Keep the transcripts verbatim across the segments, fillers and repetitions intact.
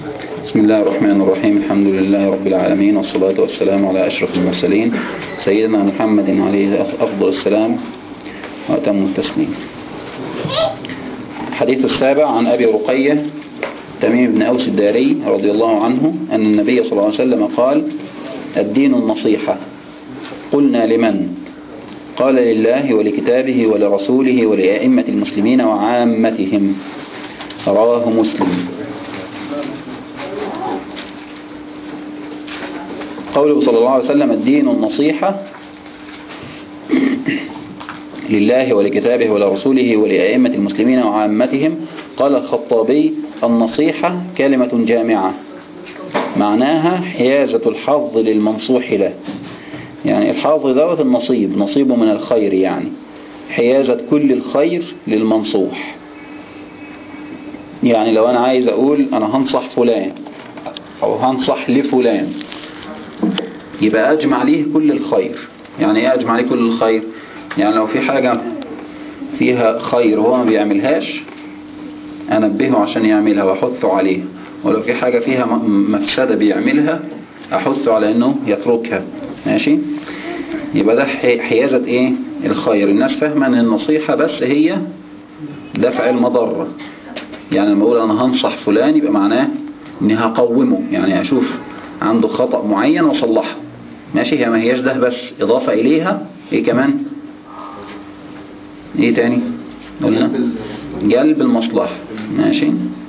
بسم الله الرحمن الرحيم. الحمد لله رب العالمين، والصلاة والسلام على أشرف المرسلين سيدنا محمد عليه أفضل السلام وأتم التسليم. الحديث السابع عن أبي رقية تميم بن أوس الداري رضي الله عنه أن النبي صلى الله عليه وسلم قال: الدين النصيحة. قلنا: لمن؟ قال: لله ولكتابه ولرسوله ولأئمة المسلمين وعامتهم. رواه مسلم. قوله صلى الله عليه وسلم الدين النصيحة لله ولكتابه ولرسوله ولأئمة المسلمين وعامتهم. قال الخطابي: النصيحة كلمة جامعة معناها حيازة الحظ للمنصوح له، يعني الحظ دوت النصيب، نصيبه من الخير، يعني حيازة كل الخير للمنصوح. يعني لو أنا عايز أقول أنا هنصح فلان أو هنصح لفلان، يبقى أجمع ليه كل الخير. يعني إيه أجمع ليه كل الخير؟ يعني لو في حاجة فيها خير وهو ما بيعملهاش أنبهه عشان يعملها وأحثه عليه، ولو في حاجة فيها مفسدة بيعملها أحثه على أنه يتركها. ماشي؟ يبقى ده حيازة إيه؟ الخير. الناس فاهمة أن النصيحة بس هي دفع المضرة. يعني لما أقول أنا هنصح فلان يبقى معناه أني هقومه، يعني أشوف عنده خطأ معين وصلحه. ماشي؟ هي ما هياش ده بس، إضافة إليها إيه كمان؟ إيه تاني؟ قلنا جلب المصلحة. ماشي؟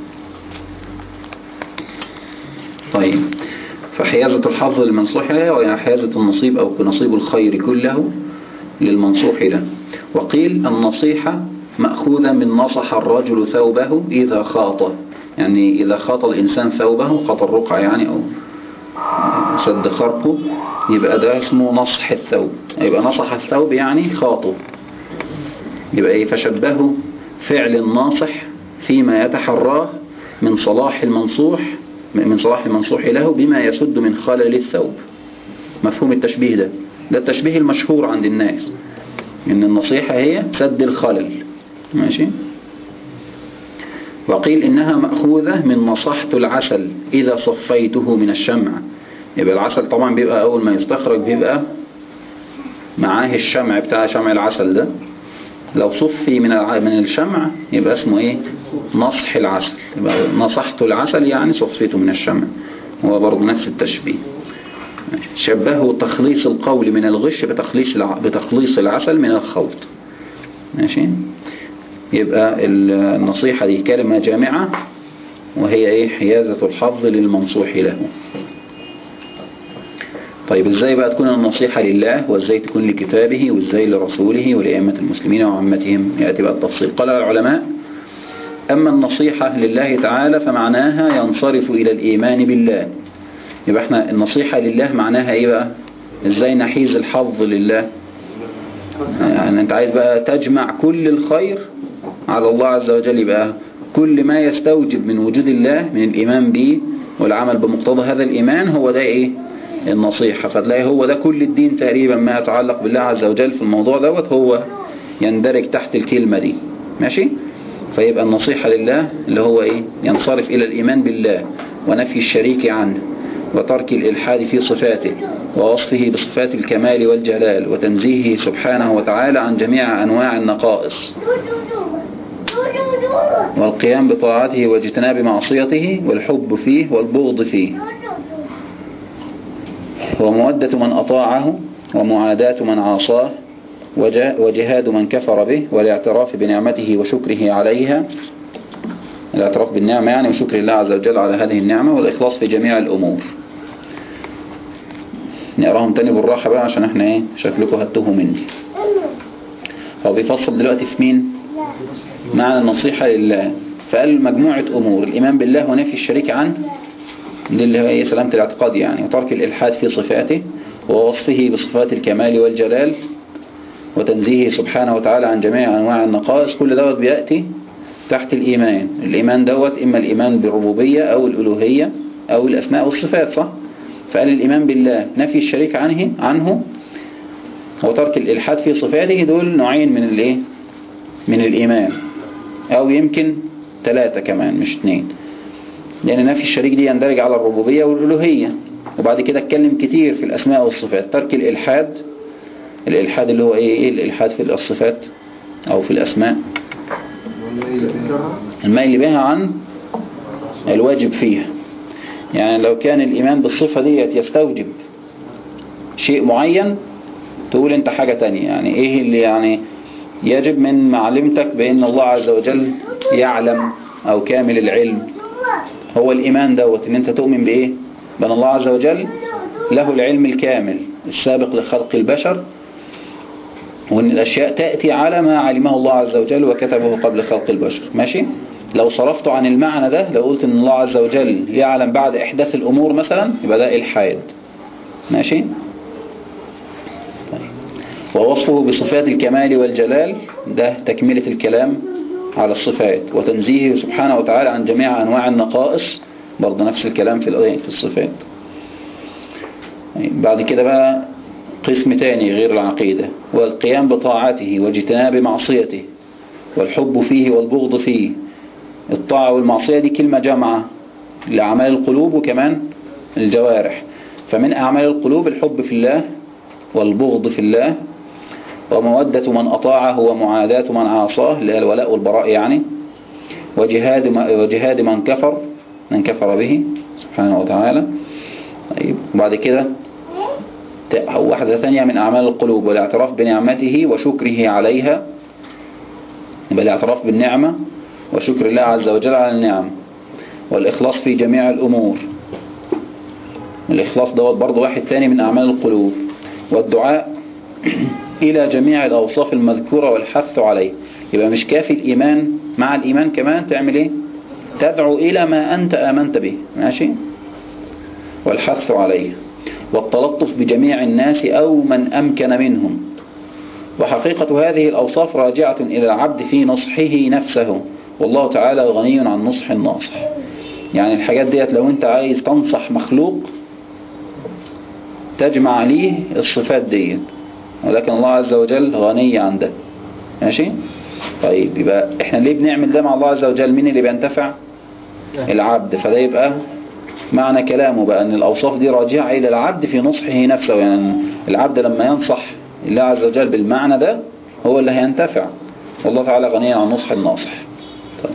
طيب، فحيازة الحظ للمنصوح له، وهي حيازة النصيب أو نصيب الخير كله للمنصوح له. وقيل النصيحة مأخوذة من نصح الرجل ثوبه إذا خاط، يعني إذا خاط الإنسان ثوبه، خاط الرقعة يعني أو سد خرقه، يبقى ده اسمه نصح الثوب. يبقى نصح الثوب يعني خاطه. يبقى إيه؟ فشبهه فعل الناصح فيما يتحراه من صلاح المنصوح من صلاح المنصوح له بما يسد من خلل الثوب. مفهوم التشبيه ده؟ ده التشبيه المشهور عند الناس، إن النصيحة هي سد الخلل. ماشي؟ وقيل إنها مأخوذة من نصحت العسل إذا صفيته من الشمع. يبقى العسل طبعا بيبقى أول ما يستخرج بيبقى معاه الشمع بتاع شمع العسل ده، لو صفي من من الشمع يبقى اسمه إيه؟ نصح العسل. يبقى نصحت العسل يعني صفيته من الشمع، هو برضه نفس التشبيه. شبهه تخليص القول من الغش بتخليص بتخليص العسل من الخلط. ماشي؟ يبقى النصيحة دي كلمة جامعة، وهي ايه؟ حيازة الحظ للمنصوح له. طيب، ازاي بقى تكون النصيحة لله، وازاي تكون لكتابه، وازاي لرسوله ولأئمة المسلمين وعامتهم؟ يأتي بقى التفصيل. قال العلماء: أما النصيحة لله تعالى فمعناها ينصرف إلى الإيمان بالله. يبقى احنا النصيحة لله معناها ايه بقى؟ ازاي نحيز الحظ لله؟ يعني انت عايز بقى تجمع كل الخير على الله عز وجل، يبقى كل ما يستوجب من وجود الله من الإيمان به والعمل بمقتضى هذا الإيمان هو ده ايه؟ النصيحة. فتلاقي هو ده كل الدين تقريبا، ما يتعلق بالله عز وجل في الموضوع دوت هو يندرج تحت الكلمة دي. ماشي؟ فيبقى النصيحة لله اللي هو ايه؟ ينصرف إلى الإيمان بالله ونفي الشريك عنه، وترك الإلحاد في صفاته، ووصفه بصفات الكمال والجلال، وتنزيهه سبحانه وتعالى عن جميع أنواع النقائص، والقيام بطاعته واجتناب معصيته، والحب فيه والبغض فيه، ومودة من أطاعه، ومعاداة من عاصاه، وجهاد من كفر به، والاعتراف بنعمته وشكره عليها، الاعتراف بالنعمة يعني وشكر الله عز وجل على هذه النعمة، والإخلاص في جميع الأمور. نقراهم تاني بالراحة بقى عشان احنا ايه شكلكم هتوه مني. هو بيفصل دلوقتي في مين؟ معنى النصيحة لله. فقال مجموعة أمور: الإيمان بالله ونفي الشريك عنه، اللي هي سلامة الاعتقاد يعني، وترك الإلحاد في صفاته، ووصفه بصفات الكمال والجلال، وتنزيهه سبحانه وتعالى عن جميع أنواع النقائص. كل دوت بيأتي تحت الإيمان. الإيمان دوت إما الإيمان بالربوبية أو الألوهية أو الأسماء والصفات، صح؟ فقال الإيمان بالله نفي الشريك عنه عنه وترك الإلحاد في صفاته. دول نوعين من الايه؟ من الإيمان، أو يمكن ثلاثة كمان مش اثنين. لأن نفي الشريك دي يندرج على الربوبية والألوهية. وبعد كده اتكلم كتير في الأسماء والصفات. ترك الإلحاد، الإلحاد اللي هو إيه؟ إيه الإلحاد في الصفات أو في الأسماء؟ الميل بها عن الواجب فيها. يعني لو كان الإيمان بالصفة دي يستوجب شيء معين، تقول انت حاجة تانية. يعني ايه اللي يعني يجب من معلمتك بأن الله عز وجل يعلم أو كامل العلم؟ هو الإيمان دوت ان انت تؤمن بإيه؟ بأن الله عز وجل له العلم الكامل السابق لخلق البشر، وأن الأشياء تأتي على ما علمه الله عز وجل وكتبه قبل خلق البشر. ماشي؟ لو صرفت عن المعنى ده، لو قلت ان الله عز وجل يعلم بعد إحداث الأمور مثلا، يبقى ده إلحاد. ماشي؟ ووصفه بصفات الكمال والجلال، ده تكملة الكلام على الصفات، وتنزيهه سبحانه وتعالى عن جميع أنواع النقائص، برضه نفس الكلام في في الصفات. بعد كده بقى قسم تاني غير العقيدة، والقيام بطاعته واجتناب معصيته، والحب فيه والبغض فيه. الطاعة والمعصية دي كلمة جامعة لأعمال القلوب وكمان الجوارح. فمن أعمال القلوب الحب في الله والبغض في الله، ومودة من أطاعه ومعاداة من عاصاه، اللي هي الولاء والبراء يعني، وجهاد وجهاد من كفر من كفر به سبحانه وتعالى. طيب وبعد كده واحدة ثانية من أعمال القلوب، والاعتراف بنعمته وشكره عليها، يبقى الاعتراف بالنعمة وشكر الله عز وجل على النعم، والإخلاص في جميع الأمور. الإخلاص دوت برضو واحد ثاني من أعمال القلوب، والدعاء إلى جميع الأوصاف المذكورة والحث عليه. يبقى مش كافي الإيمان، مع الإيمان كمان تعمل إيه؟ تدعو إلى ما أنت آمنت به. ماشي؟ والحث عليه، والتلطف بجميع الناس أو من أمكن منهم. وحقيقة هذه الأوصاف راجعة إلى العبد في نصحه نفسه، والله تعالى غني عن نصح الناصح. يعني الحاجات ديت لو أنت عايز تنصح مخلوق تجمع ليه الصفات ديت، ولكن الله عز وجل غني عن ده. ماشي؟ طيب يبقى احنا ليه بنعمل ده مع الله عز وجل؟ مين اللي بينتفع؟ العبد. فده يبقى معنى كلامه بقى ان الاوصاف دي راجعة الى العبد في نصحه نفسه. يعني العبد لما ينصح الله عز وجل بالمعنى ده هو اللي هينتفع، والله تعالى غني عن نصح الناصح. طيب.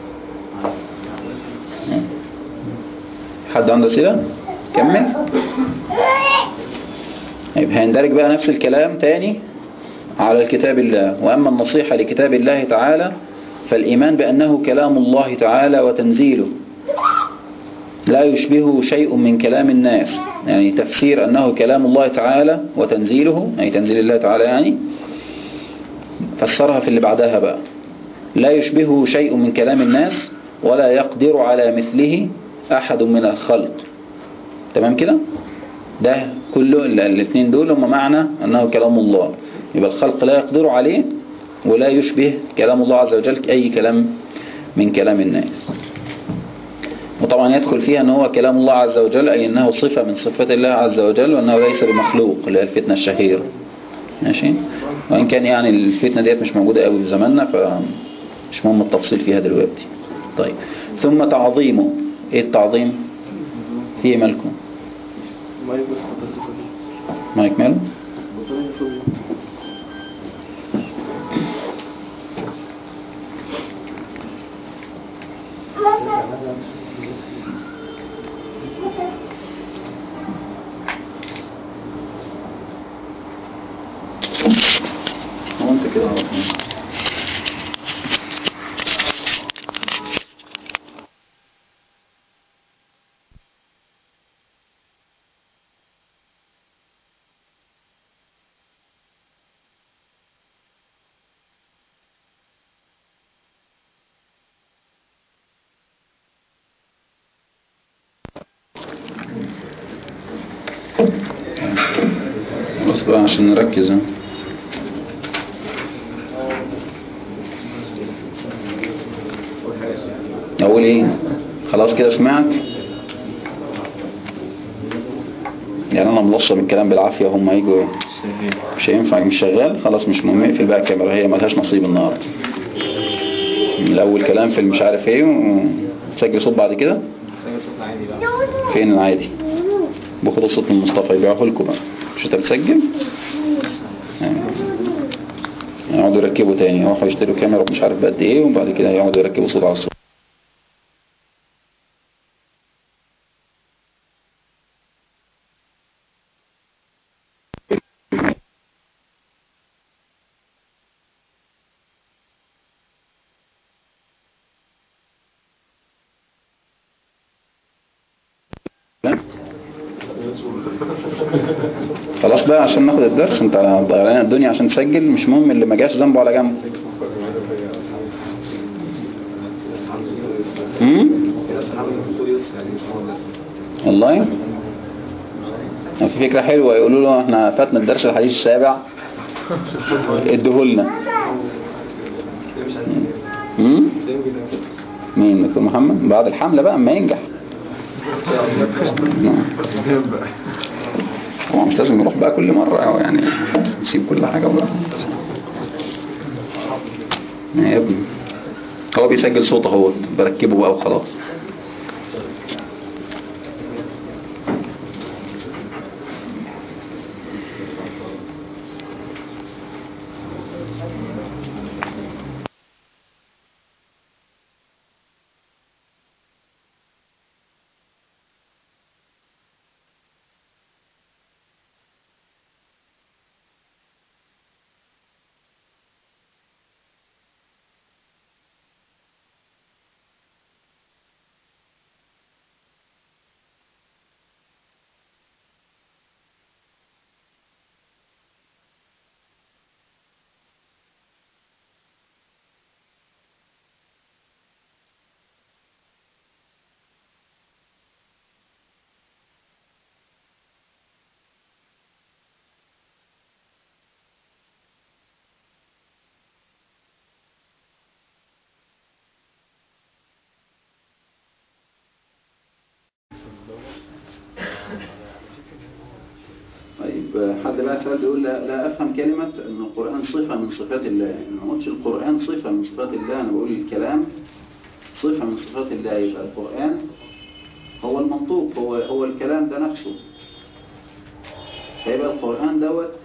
حد عنده أسئلة؟ كمل. يبقى هيندرج بقى نفس الكلام تاني على الكتاب الله. وأما النصيحة لكتاب الله تعالى فالإيمان بأنه كلام الله تعالى وتنزيله لا يشبهه شيء من كلام الناس. يعني تفسير أنه كلام الله تعالى وتنزيله، يعني تنزيل الله تعالى، يعني فسرها في اللي بعدها بقى: لا يشبهه شيء من كلام الناس ولا يقدر على مثله أحد من الخلق. تمام كده؟ ده كله الاثنين دول هم معنى أنه كلام الله. يبقى الخلق لا يقدر عليه ولا يشبه كلام الله عز وجل أي كلام من كلام الناس. وطبعا يدخل فيها أنه هو كلام الله عز وجل، أي أنه صفة من صفات الله عز وجل، وأنه ليس بمخلوق، اللي هي الفتنة الشهيرة. ماشي؟ وإن كان يعني الفتنة ديت مش موجودة قوي في زماننا، فمش مهم التفصيل فيها دلوقتي. طيب، ثم تعظيمه. إيه التعظيم؟ فيه ملكه ما يكمل. هو انت كده بس بقى عشان نركز. اقول ايه؟ خلاص كده سمعت؟ يعني انا ملصم الكلام بالعافية هم يجوا مش هينفع، مش شغال خلاص، مش مهم. اقفل بقى الكاميرا، هي ملهاش نصيب النهارده. من الاول كلام في مش عارف ايه وتسجل صوت بعد كده. فين العادي؟ باخدوا صوت من مصطفى يبيعه لكم بقى. مش انت بتسجل؟ يقعدوا يركبوا تاني، يروحوا يشتروا كاميرا مش عارف بقد ايه، وبعد كده يقعدوا يركبوا صوت على الصوت. خلاص بقى عشان ناخد الدرس. انت ضيع لنا الدنيا عشان تسجل. مش مهم، اللي ما جاش ذنبه على جنب. امم والله في فكرة حلوة، يقولوا له احنا فاتنا الدرس الحديث السابع ادهولنا. امم مين؟ دكتور محمد بعد الحملة بقى اما ينجح. هو مش لازم يروح بقى كل مرة يعني، يسيب كل حاجة وراح. يا ابني هو بيسجل صوته، هو بركبه بقى وخلاص. طيب حد بقى سؤال بيقول لا, لا أفهم كلمة أن القرآن صفة من صفات الله. أنا ما قلتش القرآن صفة من صفات الله، أنا بقول الكلام صفة من صفات الله. يبقى القرآن هو المنطوق، هو هو الكلام ده نفسه. فيبقى القرآن دوت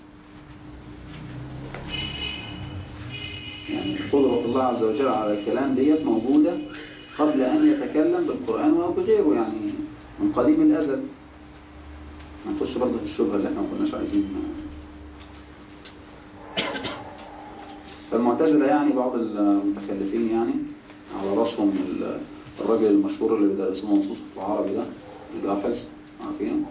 يعني قدرة الله عز وجل على الكلام ديت موجودة قبل أن يتكلم بالقرآن أو بغيره، يعني من قديم الأزل. هنخش برضه في الشبهة اللي احنا ما كناش عايزين. فالمعتزلة يعني بعض المتخلفين يعني على راسهم الراجل المشهور اللي بيدرسونه نصوص في العربي ده، الجاحظ، عارفينه؟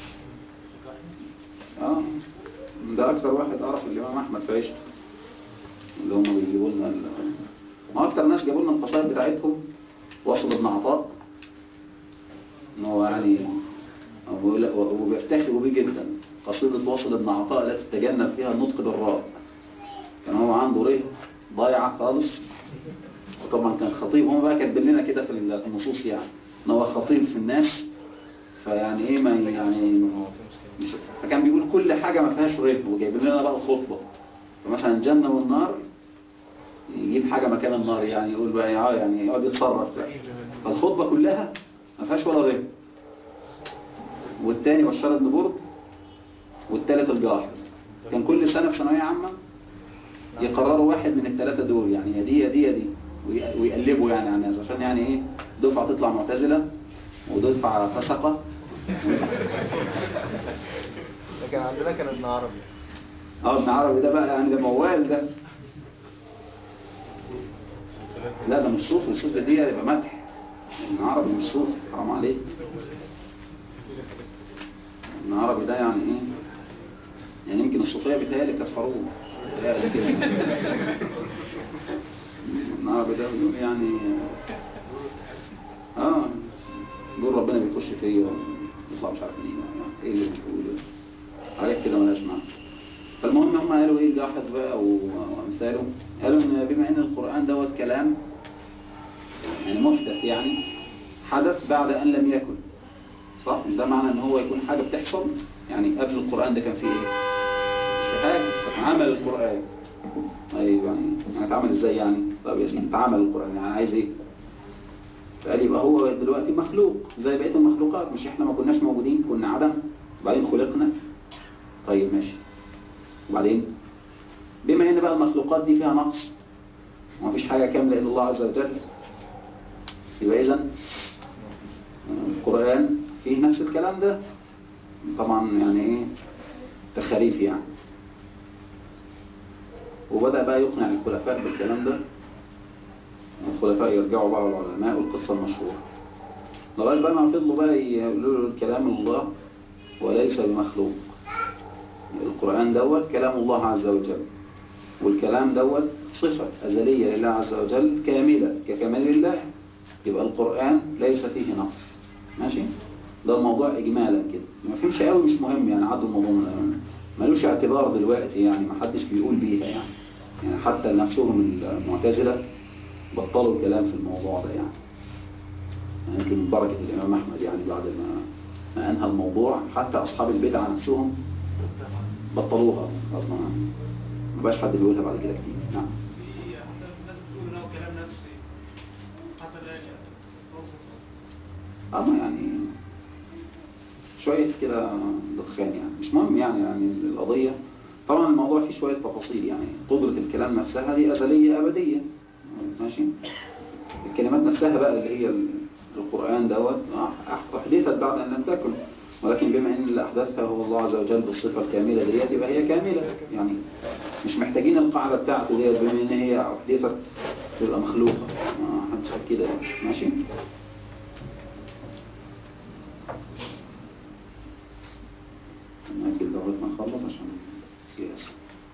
اه ده اكثر واحد قرف الامام احمد في عيشته، اللي هم بيجيبوا لنا ال... ما اكثر ناس جابوا لنا القصائد بتاعتهم. واصل ابن عطاء ان هو يعني وبيفتخروا بيه جدا. قصيدة واصل ابن عطاء التي تتجنب فيها النطق بالراء، كان هو عنده ريه ضايعة خالص. وطبعا كان خطيب، هم بقى كاتبين لنا كده في النصوص يعني ان هو خطيب في الناس، فيعني ايه ما يعني مش، فكان بيقول كل حاجة ما فيهاش ريه، وجايبين لنا بقى الخطبة. فمثلا الجنة والنار يجيب حاجة مكان النار، يعني يقول بقى يعني يقعد يتصرف بقى. فالخطبة كلها ما فيهاش ولا ريه. والتاني بشار بن برد، والتالت الجاحظ. كان كل سنة في ثانوية عامة يقرروا واحد من الثلاثة دول، يعني يا دي يا دي يا دي، ويقلبوا يعني على الناس عشان يعني ايه دفعة تطلع معتزلة ودفعة فسقة. لكن عندنا كان ابن عربي. اه ابن عربي ده بقى يعني ده موال ده. لا ده مش صوفي، الصوفي دي يبقى مدح. ابن عربي مش صوفي، حرام عليك. ابن عربي ده يعني ايه، يعني يمكن الصوفية بتهيألي كفروه بتهيألي كده. ابن عربي ده بيقول يعني اه دول ربنا بيخش فيا ويطلع مش عارف مين يعني ايه اللي بيقولوا عليك كده مالهاش معنى. فالمهم هم قالوا ايه الجاحظ بقى وامثاله، قالوا ان بما ان القرآن دوت كلام يعني محدث، يعني حدث بعد ان لم يكن، صح؟ مش ده معنى ان هو يكون حاجة بتحصل؟ يعني قبل القرآن ده كان فيه ايه؟ مش حاجة، عمل القرآن. طيب يعني يعني اتعمل ازاي يعني؟ طب يا سيدي اتعمل القرآن يعني عايز ايه؟ فقال يبقى هو دلوقتي مخلوق زي بقية المخلوقات، مش احنا ما كناش موجودين، كنا عدم وبعدين خلقنا. طيب ماشي، وبعدين بما ان بقى المخلوقات دي فيها نقص وما فيش حاجة كاملة إلا الله عز وجل، يبقى إذن القرآن فيه نفس الكلام ده. طبعا يعني ايه تخاريف يعني. وبدأ بقى يقنع الخلفاء بالكلام ده، الخلفاء يرجعوا بقى العلماء والقصة المشهورة لغاية بقى ما فضلوا بقى يقولوا له الكلام الله وليس بمخلوق. القرآن دوت كلام الله عز وجل، والكلام دوت صفة أزلية لله عز وجل كاملة ككمال الله، يبقى القرآن ليس فيه نقص. ماشي، ده الموضوع إجمالا كده، ما فهمش قوي مش مهم يعني، عدوا الموضوع ملوش اعتبار دلوقتي يعني، ما حدش بيقول بيها يعني. يعني حتى نفسهم المعتزلة بطلوا الكلام في الموضوع ده يعني. يمكن يعني بركة الإمام أحمد يعني بعد ما, ما أنهى الموضوع حتى أصحاب البدعة نفسهم بطلوها أصلا، ما بقاش حد بيقولها بعد كده كتير. نعم. في ناس بتقول انه كلام نفسي حتى الآن يعني. أما يعني شوية كده دخان يعني، مش مهم يعني. يعني القضية طبعا الموضوع فيه شوية تفاصيل يعني. قدرة الكلام نفسها دي أزلية أبدية. ماشي، الكلمات نفسها بقى اللي هي القرآن دوت أحدثت بعد أن لم تكن، ولكن بما أن اللي أحدثها هو الله عز وجل بالصفة الكاملة ديت يبقى هي كاملة يعني. مش محتاجين القاعدة بتاعته ديت بما أن هي أحدثت تبقى مخلوقة، ما حدش قال كده. ماشي، نأكل لغاية ما نخلص عشان سياسة.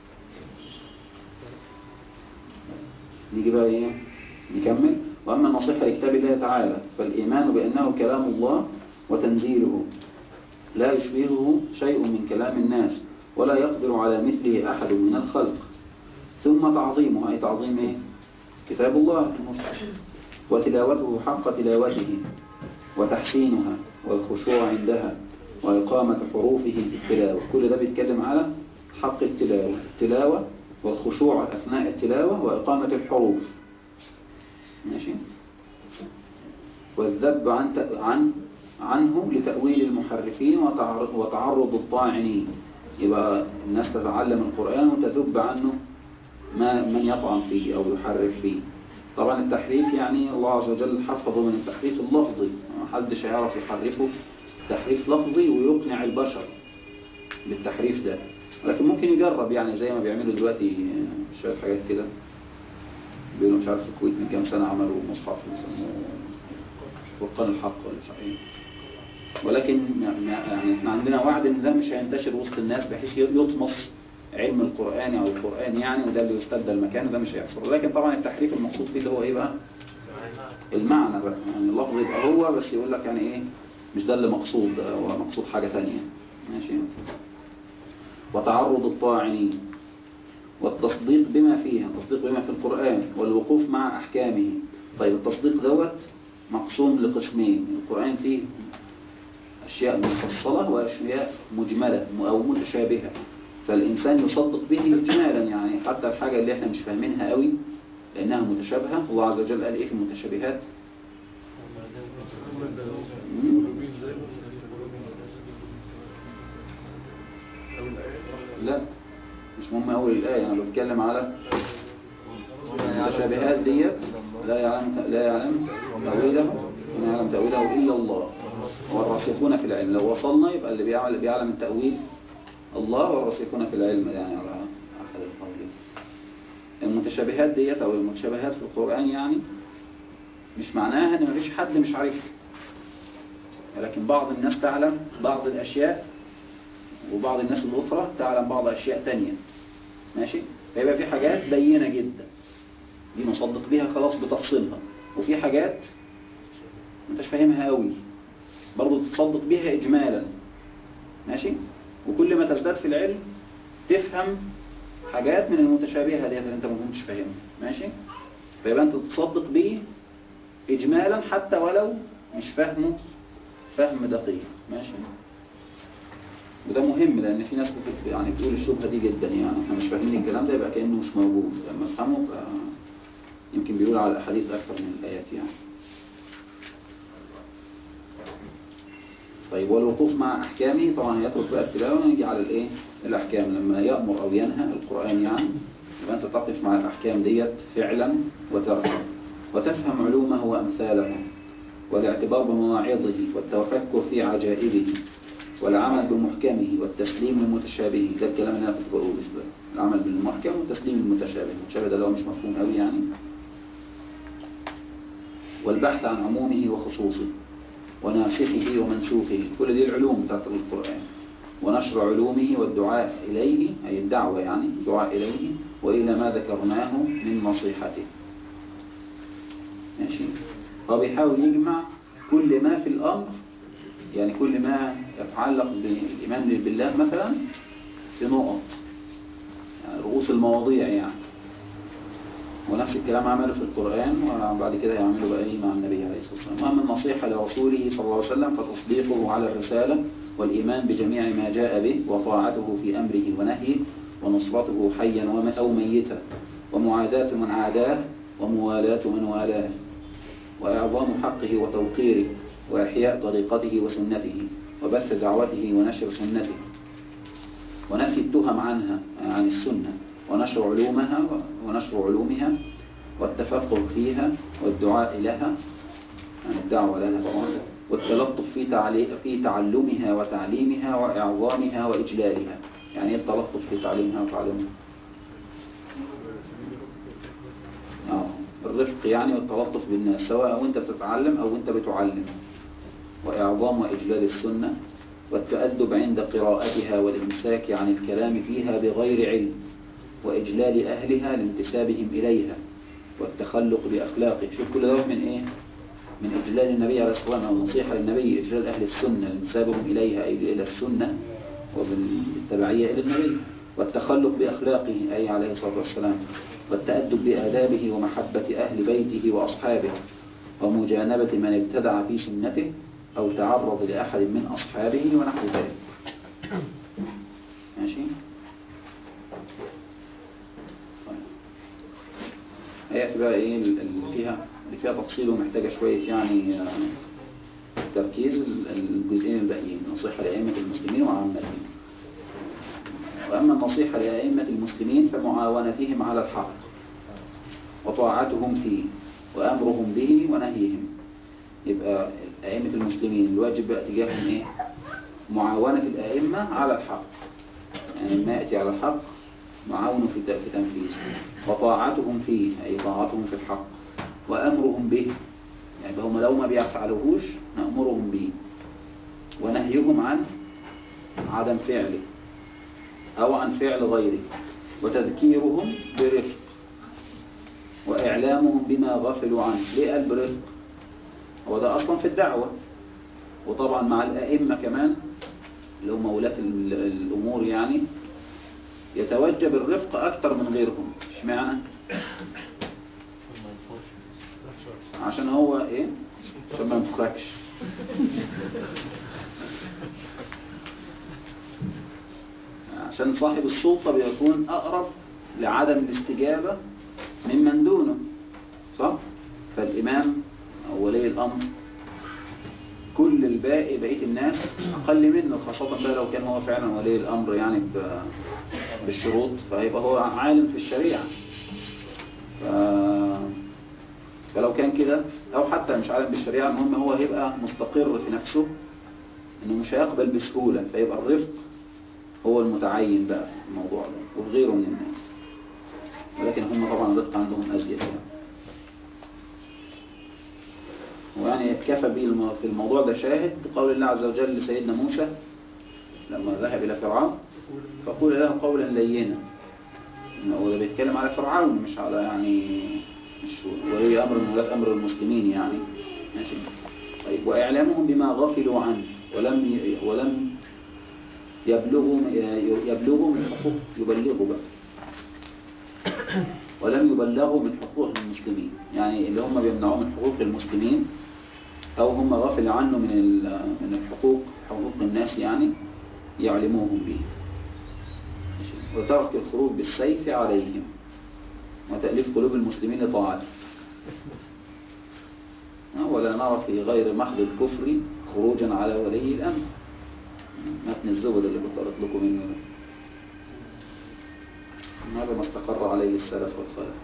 نيجي بقى ايه نكمل. وأما النصيحة لكتاب الله تعالى فالإيمان بأنه كلام الله وتنزيله لا يشبهه شيء من كلام الناس ولا يقدر على مثله أحد من الخلق. ثم تعظيمه، أي تعظيم إيه؟ كتاب الله المصحف، وتلاوته حق تلاوته، وتحسينها والخشوع عندها، وإقامة حروفه في التلاوة. كل ده بيتكلم على حق التلاوة، التلاوة والخشوع أثناء التلاوة وإقامة الحروف. ماشي، والذب عن عن عنه لتأويل المحرفين وتعرض الطاعنين. يبقى الناس تتعلم القرآن وتذب عنه ما من يطعن فيه أو يحرف فيه. طبعا التحريف يعني الله عز وجل حفظه من التحريف اللفظي، ما حدش هيعرف يحرفه تحريف لفظي ويقنع البشر بالتحريف ده، لكن ممكن يجرب يعني زي ما بيعملوا دلوقتي شوية حاجات كده. بيقولوا مش عارف في الكويت من كام سنة عملوا مصحف يسموه فرقان الحق ولا مش عارف، ولكن يعني احنا عندنا وعد ان ده مش هينتشر وسط الناس بحيث يطمس علم القرآن او القرآن يعني، وده اللي يستبدل مكانه، ده مش هيحصل. لكن طبعا التحريف المقصود فيه اللي هو ايه بقى؟ المعنى بقى، يعني اللفظ يبقى هو بس يقول لك يعني ايه مش ده اللي مقصود، ده هو مقصود حاجة تانية. ماشي، وتعرض الطاعنين والتصديق بما فيها، التصديق بما في القرآن والوقوف مع أحكامه. طيب التصديق دوت مقسوم لقسمين. القرآن فيه أشياء مفصلة وأشياء مجملة أو متشابهة، فالإنسان يصدق به إجمالا يعني، حتى الحاجة اللي احنا مش فاهمينها قوي لأنها متشابهة. الله عز وجل قال إيه في المتشابهات؟ لا مش مهم أول الآية، أنا بتكلم على المتشابهات ديت لا يعلم لا يعلم تأويله ولا يعلم تأويله إلا الله والراسخون في العلم. لو وصلنا يبقى اللي بيعلم بيعلم التأويل الله والراسخون في العلم يعني على أحد القولين. المتشابهات ديت أو المتشابهات في القرآن يعني مش معناها إن مفيش حد مش عارفها، ولكن بعض الناس تعلم بعض الأشياء وبعض الناس الأخرى تعلم بعض أشياء تانية. ماشي، فيبقى في حاجات بينة جدا دي مصدق بيها خلاص بتفصيلها، وفي حاجات انتش فاهمها قوي برضو تصدق بيها إجمالا. ماشي، وكل ما تزداد في العلم تفهم حاجات من المتشابهة دي اللي انت ما كنتش فاهمها. ماشي، فيبقى انت تصدق بيه إجمالا حتى ولو مش فاهمه فهم دقيق. ماشي، وده مهم لأن في ناس يعني بتقول الشبهة دي جدا يعني احنا مش فاهمين الكلام ده يبقى كأنه مش موجود، لما تفهمه يمكن بيقول على الأحاديث أكثر من الآيات يعني. طيب والوقوف مع أحكامه، طبعا يترك بقى التلاوة ونيجي على الإيه الأحكام. لما يأمر أو ينهى القرآن يعني يبقى أنت تقف مع الأحكام ديت فعلا وتركا، وتفهم علومه وأمثاله، والاعتبار بمواعظه، والتفكر في عجائبه، والعمل بمحكمه، والتسليم للمتشابه. ده الكلام اللي أنا كنت بقوله بالنسبة العمل بالمحكم والتسليم للمتشابه. المتشابه ده اللي هو مش مفهوم قوي يعني. والبحث عن عمومه وخصوصه، وناسخه ومنسوخه، كل دي العلوم بتاعت القرآن. ونشر علومه والدعاء إليه، أي الدعوة يعني الدعاء إليه وإلى ما ذكرناه من نصيحته. ماشي. هو بيحاول يجمع كل ما في الأمر، يعني كل ما يتعلق بالإيمان بالله مثلا في نقط، يعني رؤوس المواضيع يعني. ونفس الكلام عمله في القرآن، وبعد كده يعمله بقى مع النبي عليه الصلاة والسلام. وأما النصيحة لرسوله صلى الله عليه وسلم فتصديقه على الرسالة، والإيمان بجميع ما جاء به، وطاعته في أمره ونهيه، ونصرته حيا أو ميتا، ومعاداة من عاداه، وموالاة من والاه، وإعظام حقه وتوقيره، وإحياء طريقته وسنته، وبث دعوته ونشر سنته، ونفي التهم عنها عن السنة، ونشر علومها ونشر علومها، والتفقه فيها، والدعاء لها يعني الدعوة لها طبعا، والتلطف في في تعلمها وتعليمها، وإعظامها وإجلالها. يعني ايه التلطف في تعليمها وتعليمها؟ آه الرفق يعني، والتلطف بالناس سواء وانت بتتعلم أو انت بتعلم. وإعظام وإجلال السنة، والتأدب عند قراءتها، والإمساك عن الكلام فيها بغير علم، وإجلال أهلها لانتسابهم إليها، والتخلق بأخلاقه. شوف كل ده من إيه؟ من إجلال النبي عليه الصلاة والسلام، أو نصيحة للنبي إجلال أهل السنة لانتسابهم إليها أي إلى السنة وبالتبعية إلى النبي. والتخلق بأخلاقه أي عليه الصلاة والسلام، والتأدب بآدابه، ومحبة أهل بيته وأصحابه، ومجانبة من ابتدع في سنته أو تعرض لأحد من أصحابه ونحو ذلك. ماشي. هيأتي بقى ايه اللي فيها اللي فيها تفصيل ومحتاجة شوية يعني تركيز، الجزئين الباقيين. نصيحة لأئمة المسلمين وعامتهم. وأما النصيحة لأئمة المسلمين فمعاونتهم على الحق، وطاعتهم فيه، وأمرهم به ونهيهم. يبقى أئمة المسلمين الواجب بقى تجاههم ايه؟ معاونة الأئمة على الحق، يعني ما يأتي على الحق معاونه في تنفيذه، وطاعتهم فيه أي طاعتهم في الحق، وأمرهم به يعني هم لو ما بيفعلوهوش نأمرهم به، ونهيهم عن عدم فعله أو عن فعل غيره، وتذكيرهم برفق، وإعلامهم بما غفلوا عنه. ليه قال برفق؟ هو ده أصلا في الدعوة. وطبعا مع الأئمة كمان اللي هم ولاة الأمور يعني يتوجب الرفق أكتر من غيرهم. اشمعنى؟ عشان هو إيه؟ عشان ما ينفخكش. عشان صاحب السلطة بيكون أقرب لعدم الاستجابة ممن دونه، صح؟ فالإمام أو ولي الأمر كل الباقي بقية الناس أقل منه، خاصة بقى لو كان هو فعلا ولي الأمر يعني بالشروط، فهيبقى هو عالم في الشريعة. ف... فلو كان كده أو حتى مش عالم بالشريعة، المهم هو هيبقى مستقر في نفسه إنه مش هيقبل بسهولة، فيبقى الرفق هو المتعين بقى في الموضوع ده وغيره من الناس. ولكن هم طبعا الرفق عندهم أزيد يعني. ويعني كفى به في الموضوع ده شاهد بقول الله عز وجل لسيدنا موسى لما ذهب إلى فرعون فقول له قولا لينا. هو ده بيتكلم على فرعون مش على يعني مش ولي أمر من ولاة أمر المسلمين يعني. ماشي. طيب وإعلامهم بما غفلوا عنه ولم ولم يبلغوا يبلغوا من حقوق يبلغوا بقى ولم يبلغوا من حقوق المسلمين، يعني اللي هم بيمنعوا من حقوق المسلمين أو هم غافل عنه من من الحقوق حقوق الناس يعني يعلموهم به. وترك الخروج بالسيف عليهم، وتأليف قلوب المسلمين لطاعته. ولا نرى في غير محض الكفر خروجا على ولي الأمر. متن الزبد اللي كنت قرأت لكم منه هذا ما استقر عليه السلف والخلف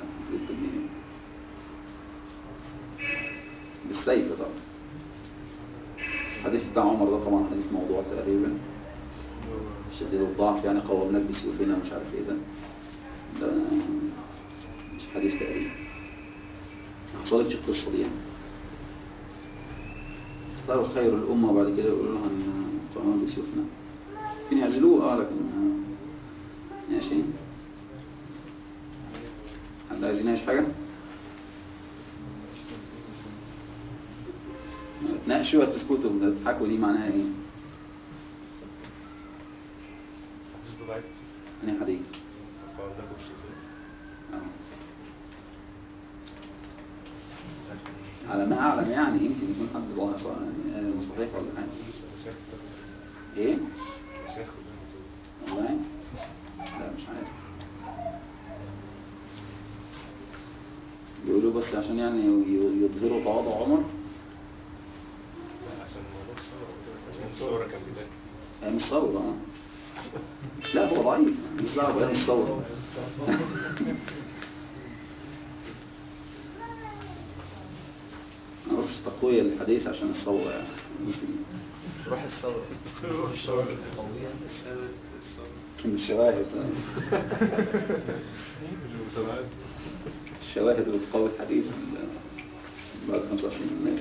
بالسيف طبعا. الحديث بتاع عمر ده طبعا حديث موضوع تقريبا شديد الضعف، يعني قومناك بسيوفنا مش عارف ايه ده ده مش حديث تقريبا، ما حصلتش القصه دي يعني. اختاروا خير الامه وبعد كده يقولوا لها ان قومناك بسيوفنا ممكن يعزلوه اه لكن ماشي. حد عايز يناقش حاجه؟ تناقشوا وتسكتوا تضحكوا دي معناها ايه؟ أنا حديث على ما أعلم يعني يمكن يكون حد الله صحيح ولا حاجة. إيه؟ والله لا مش عارف، بيقولوا بس عشان يعني يظهروا تواضع عمر. عشان الموضوع عشان الصورة كان بداية هي مش ثورة اه لا هو ضعيف مش دعوة هي مش ثورة. ما اعرفش تقوية للحديث عشان الثورة يعني روح الثورة روح الثورة القوية من الشواهد الشواهد اللي بتقوي الحديث بعد خمسة وعشرين يناير.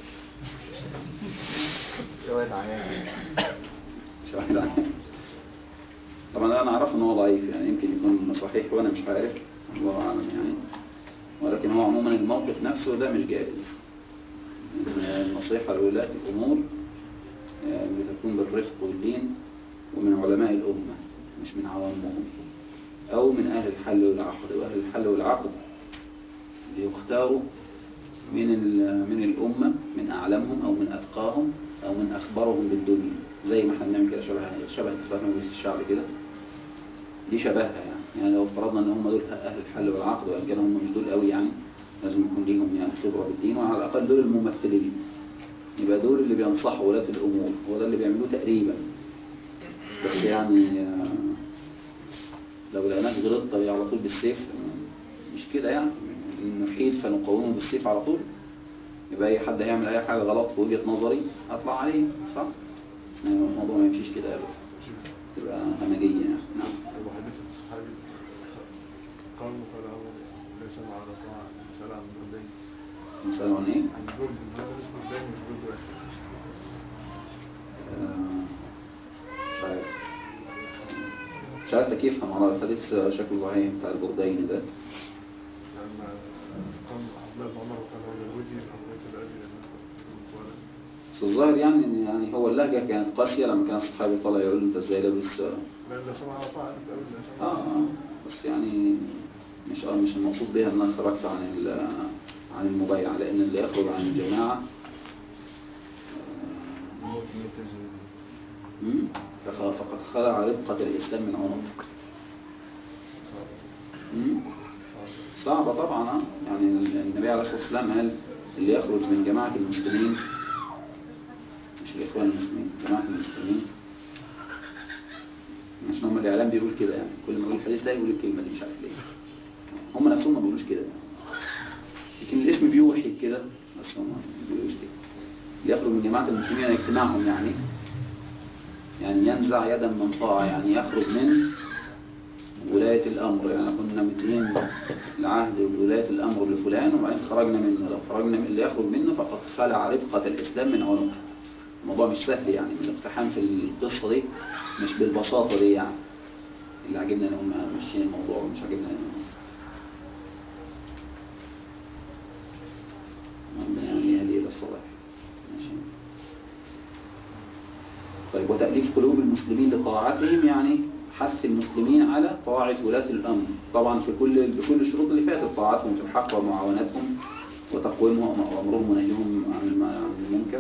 شواهد عيان شواهد عيان. طبعا انا اعرف ان هو ضعيف يعني يمكن يكون صحيح وانا مش عارف الله اعلم يعني، ولكن هو عموما الموقف نفسه ده مش جائز. النصيحة لولاة الامور يعني بتكون بالرفق والدين ومن علماء الامة مش من عوامهم او من اهل الحل والعقد. واهل الحل والعقد بيختاروا من من الامة من اعلمهم او من اتقاهم او من اخبرهم بالدنيا، زي ما احنا بنعمل كده شبه شبه اتفاق مجلس الشعب كده. دي شبهها يعني يعني لو افترضنا ان هم دول اهل الحل والعقد وان كانوا هم مش دول قوي يعني لازم يكون ليهم يعني خبرة بالدين، وعلى الاقل دول الممثلين يبقى دول اللي بينصحوا ولاة الامور، هو ده اللي بيعملوه تقريبا. بس يعني لو لقيناك غلطت على طول بالسيف مش كده يعني نحيد فنقومه بالسيف على طول، يبقى اي حد هيعمل اي حاجة غلط في وجهة نظري اطلع عليه صح؟ يعني الموضوع ما يمشيش كده ابدا، تبقى همجية يعني. نعم. أبو حديث الصحابي قال فله ليس مع رفاع مسألة عن البردين. مسألة عن ايه؟ عن البرد هذا اسمه البردين مش برد واحد. مش عارف مش عارف كيف مرة الحديث شكله ضعيف بتاع البردين ده. لما قام عبد الله بن عمر وقال هذا الودي حضرت الأبي بس الظاهر يعني ان يعني هو اللهجة كانت قاسية لما كان الصحابي طالع يقول انت ازاي لابس لا لا سمع رفاع انت قبل لا سمع اه بس يعني مش اه مش المقصود بها ان انا خرجت عن عن المبايعة، لان اللي يخرج عن الجماعة فقد خلع ربقة الاسلام من عنق. صعبة طبعا يعني النبي عليه الصلاة والسلام قال اللي يخرج من جماعة المسلمين مش الإخوان المسلمين جماعة المسلمين، عشان هم الإعلام بيقول كده يعني كل ما يقول الحديث ده يقول الكلمة دي مش عارف ليه، هم نفسهم ما بيقولوش كده لكن الاسم بيوحي كده بس هم ما بيقولوش كده. اللي يخرج من جماعة المسلمين اجتماعهم يعني يعني ينزع يدا من طاعة، يعني يخرج من ولاية الأمر، يعني كنا مدين العهد ولاية الأمر لفلان وبعدين خرجنا منه، لو خرجنا من اللي يخرج منه فقد خلع ربقة الإسلام من عنقه. الموضوع مش سهل يعني من الاقتحام في القصة دي مش بالبساطة دي يعني اللي عجبنا ان هم ماشيين الموضوع ومش عجبنا ان يعني هذه الى الصلاح ماشي. طيب وتأليف قلوب المسلمين لطاعتهم يعني حث المسلمين على طاعة ولاة الأمر طبعا في كل بكل الشروط اللي فاتت، طاعتهم في الحق ومعاونتهم وتقويمهم وأمرهم ونهيهم عن المنكر.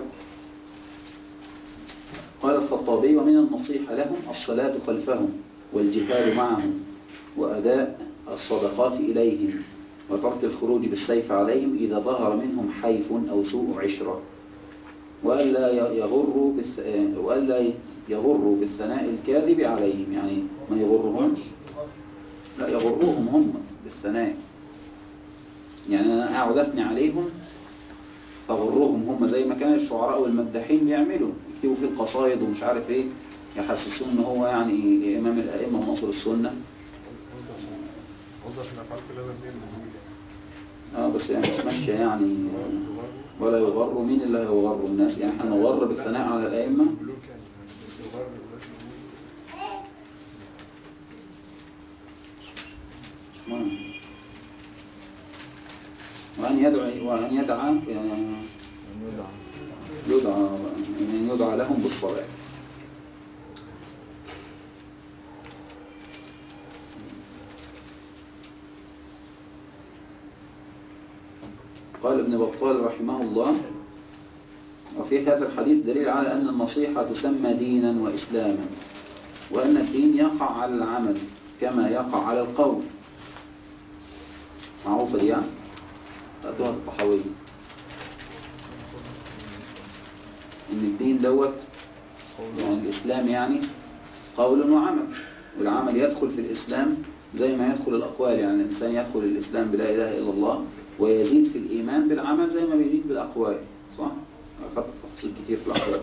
قال الخطابي ومن النصيحة لهم الصلاة خلفهم والجهاد معهم وأداء الصدقات إليهم وترك الخروج بالسيف عليهم إذا ظهر منهم حيف أو سوء عشرة، وألا يغروا بالث... وألا يغروا بالثناء الكاذب عليهم، يعني ما يغرهمش، لا يغروهم هم بالثناء، يعني أنا أقعد أثني عليهم أغرهم هم زي ما كان الشعراء والمداحين بيعملوا، يكتبوا في القصائد ومش عارف إيه، يحسسون إن هو يعني إمام الأئمة ونصر السنة. وظف الأفعال كلها مبنية للمجهول اه بس يعني مش ماشية يعني، ولا يغر. مين اللي هيغر الناس؟ يعني احنا نغر بالثناء على الأئمة؟ ملوك يعني بس يغر ولاش مهم. وأن يدعو وأن يدعى يعني يدعى يعني يدعى لهم بالصلاة. قال ابن بطال رحمه الله: وفي هذا الحديث دليل على أن النصيحة تسمى دينا وإسلاما، وأن الدين يقع على العمل كما يقع على القول. معروفة دي يعني تأتوها الطحاوية، إن الدين دوت يعني الإسلام يعني قول وعمل، والعمل يدخل في الإسلام زي ما يدخل الأقوال، يعني الإنسان يدخل الإسلام بلا إله إلا الله ويزيد في الإيمان بالعمل زي ما بيزيد بالأقوال، صح؟ أخذت تفصيل كتير في الأقوال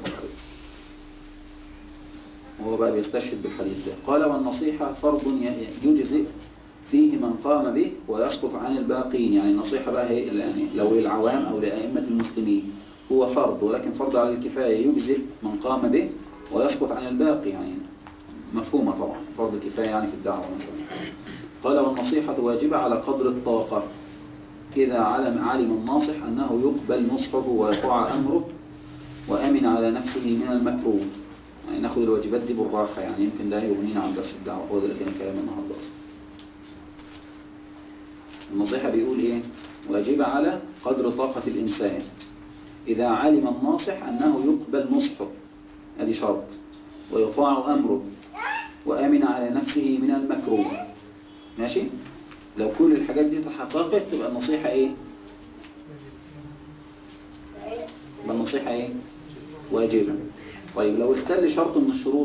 وهو بقى بيستشهد بالحديث ده. قال: والنصيحة فرض يجزئ فيه من قام به ويسقط عن الباقين، يعني النصيحة بقى هي يعني لو للعوام أو لأئمة المسلمين هو فرض، ولكن فرض على الكفاية يجزئ من قام به ويسقط عن الباقي، يعني مفهومة طبعا، فرض الكفاية يعني في الدعوة مثلا. قال: والنصيحة واجبة على قدر الطاقة إذا علم علم الناصح أنه يقبل نصحه ويطاع أمره وأمن على نفسه من المكروه. يعني ناخد الواجبات دي بالراحة، يعني يمكن ده يغنينا عن درس الدعوة، هو ده اللي كان كلام النهارده أصلا. النصيحة بيقول إيه؟ واجبة على قدر طاقة الإنسان إذا علم الناصح أنه يقبل نصحه، هذه شرط، ويطاع أمره وأمن على نفسه من المكروه. ماشي؟ لو كل الحاجات دي تحققت تبقى النصيحة إيه؟ يبقى النصيحة إيه؟ واجبة. طيب لو اختل شرط من الشروط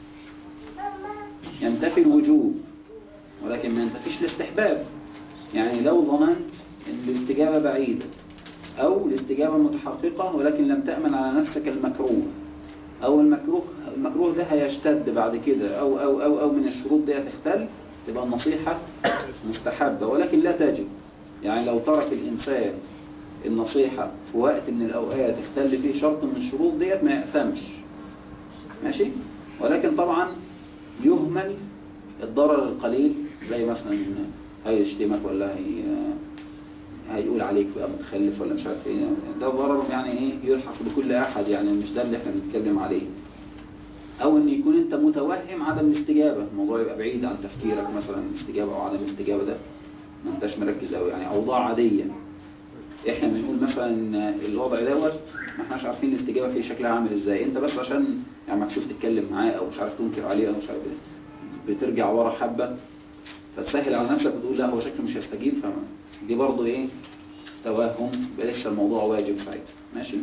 ينتفي الوجوب ولكن ما ينتفيش الاستحباب. يعني لو ظننت أن الاستجابة بعيدة أو الاستجابة متحققة ولكن لم تأمن على نفسك المكروه، أو المكروه المكروه ده هيشتد بعد كده، أو أو أو أو من الشروط دي هتختل، تبقى النصيحة مستحبة ولكن لا تجب. يعني لو ترك الإنسان النصيحة في وقت من الأوقات اختل فيه شرط من الشروط ديت ما يأثمش، ماشي؟ ولكن طبعا يهمل الضرر القليل، زي مثلا هيشتمك ولا هي هيقول عليك بقى متخلف ولا مش عارف ايه، ده ضرر يعني ايه يلحق بكل احد، يعني مش ده اللي احنا بنتكلم عليه. او ان يكون انت متوهم عدم الاستجابة، الموضوع يبقى بعيد عن تفكيرك، مثلا الاستجابة او عدم الاستجابة ده ما انتش مركز قوي، يعني اوضاع عادية احنا بنقول مثلا الوضع دوت ما احناش عارفين الاستجابة فيه شكلها عامل ازاي، انت بس عشان يعني ما تشوف تتكلم معاه او مش عارف تنكر عليه او مش عارف ايه، بترجع ورا حبة فتسهل على نفسك وتقول لا هو شكله مش هيستجيب، فما دي برضه ايه توهم، يبقى لسه الموضوع واجب ساعتها. ماشي؟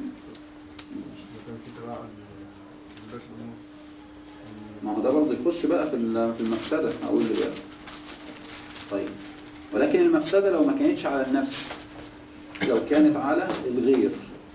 ما هو ده برضه يخش بقى في في المفسدة، هقول لي بقى. طيب ولكن المفسدة لو ما كانتش على النفس، لو كانت على الغير،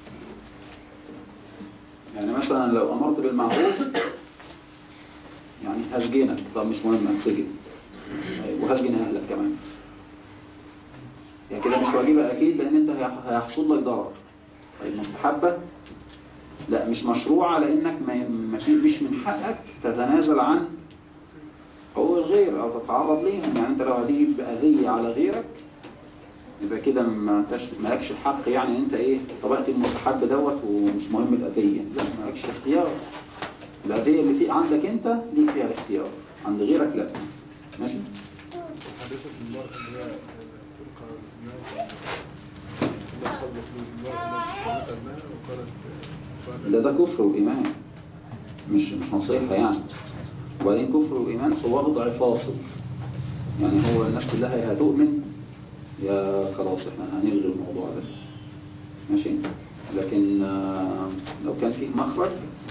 يعني مثلا لو أمرت بالمعروف يعني هسجنك، طب مش مهم هتسجن وهسجن أهلك كمان، يعني كده مش واجبة أكيد لأن أنت هيحصل لك ضرر. طيب مستحبة؟ لا مش مشروعة، لأنك ما في مش من حقك تتنازل عن حقوق الغير أو تتعرض ليهم، يعني أنت لو هتجيب أذية على غيرك يبقى كده ما مالكش الحق، يعني أنت إيه طبقت المستحب دوت ومش مهم الأذية، لا مالكش الاختيار، الأذية اللي في عندك أنت ليك فيها الاختيار، عند غيرك لا. ماشي؟ حديثة المرأة اللي هي تلقى الناس الله صلى المرأة التي وقالت لا ده كفر وإيمان، مش مش نصيحة يعني. وبعدين كفر وإيمان هو وضع فاصل، يعني هو الناس كلها يا هتؤمن يا خلاص احنا هنلغي الموضوع ده ماشي. لكن آه، لو كان فيه مخرج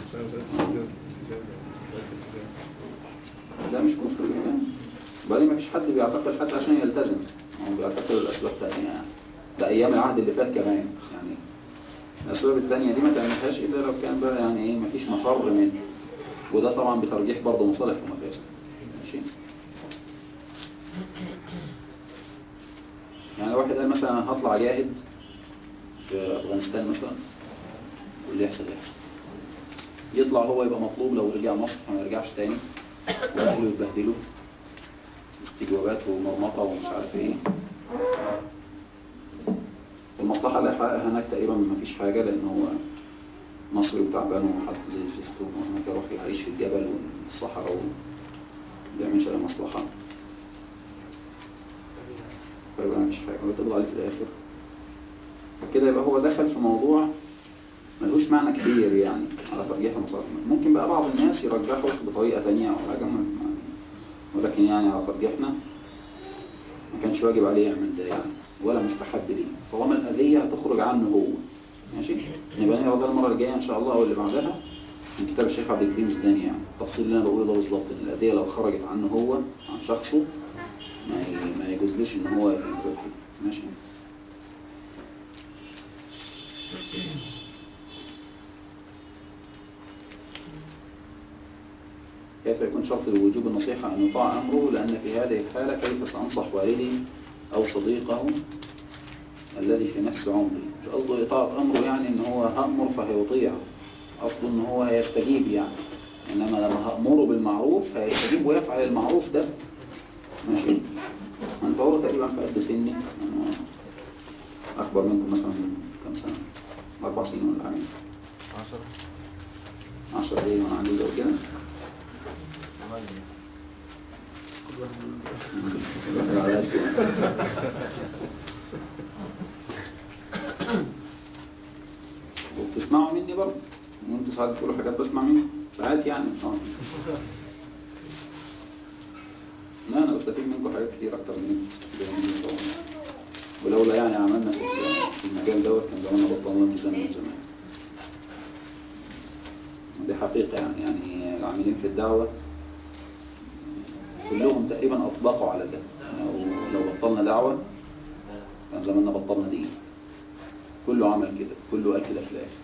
لا مش كفر الإيمان. وبعدين ما فيش حد بيعتقد حتى عشان يلتزم، هو بيعتقد الأسباب الثانية يعني. ده أيام العهد اللي فات كمان يعني. الأسباب الثانية دي ما تعملهاش إلا لو كان بقى يعني إيه ما فيش مفر منه، وده طبعا بترجيح برضه مصالح ومفاسد ماشي. يعني واحد قال مثلا أنا هطلع جاهد في أفغانستان مثلا، واللي يحصل يحصل، يطلع هو يبقى مطلوب لو رجع مصر فما يرجعش تاني، وأهله يتبهدلوا استجوابات ومرمطة ومش عارف ايه. المصلحة اللي هيحققها هناك تقريبا ما فيش حاجة، لأنه هو مصري وتعبان وحط زي الزفت، وهناك يروح يعيش في الجبل والصحراء وما يعملش أي مصلحة، فيبقى ما فيش حاجة وتقبض عليه في الآخر. فكده يبقى هو دخل في موضوع ملهوش معنى كبير يعني على ترجيح المصالح. ممكن بقى بعض الناس يرجحوا بطريقة ثانية أو حاجة، ولكن يعني على ترجيحنا ما كانش واجب عليه يعمل ده يعني، ولا مستحب ليه. طالما الأذية هتخرج عنه هو ماشي. نبقى نقرا ده المرة الجاية إن شاء الله أو اللي بعدها من كتاب الشيخ عبد الكريم الزداني. يعني التفصيل اللي أنا بقوله ده بالظبط، إن الأذية لو خرجت عنه هو عن شخصه ما يجوزلوش إن هو ينفذ ماشي. كيف يكون شرط الوجوب النصيحة أن يطاع أمره؟ لأن في هذه الحالة كيف سأنصح والدي أو صديقه الذي في نفس عمري؟ مش قصده إطاعة أمره يعني إن هو هأمر فهيطيع، أصله إن هو هيستجيب يعني. إنما لما هأمره بالمعروف هيستجيب ويفعل المعروف ده ماشي. أنت عمره تقريبا في قد سني، أنا أكبر منكم مثلا كم سنة؟ أربع سنين ولا حاجة؟ عشرة عشرة ليه وأنا عندي زوج كده؟ وبتسمعوا مني برضه، وانتوا ساعات تقولوا حاجات بسمع مني ساعات يعني. لا انا بستفيد منكم حاجات كتير اكتر منكم، ولولا يعني عملنا في المجال دوت كان زماننا بطلنا من زمان من زمان. دي حقيقة يعني. يعني العاملين في الدعوة كلهم تقريبا أطبقوا على ده. لو بطلنا دعوة كان زماننا بطلنا دين. كله عمل كده، كله قال كده في الآخر.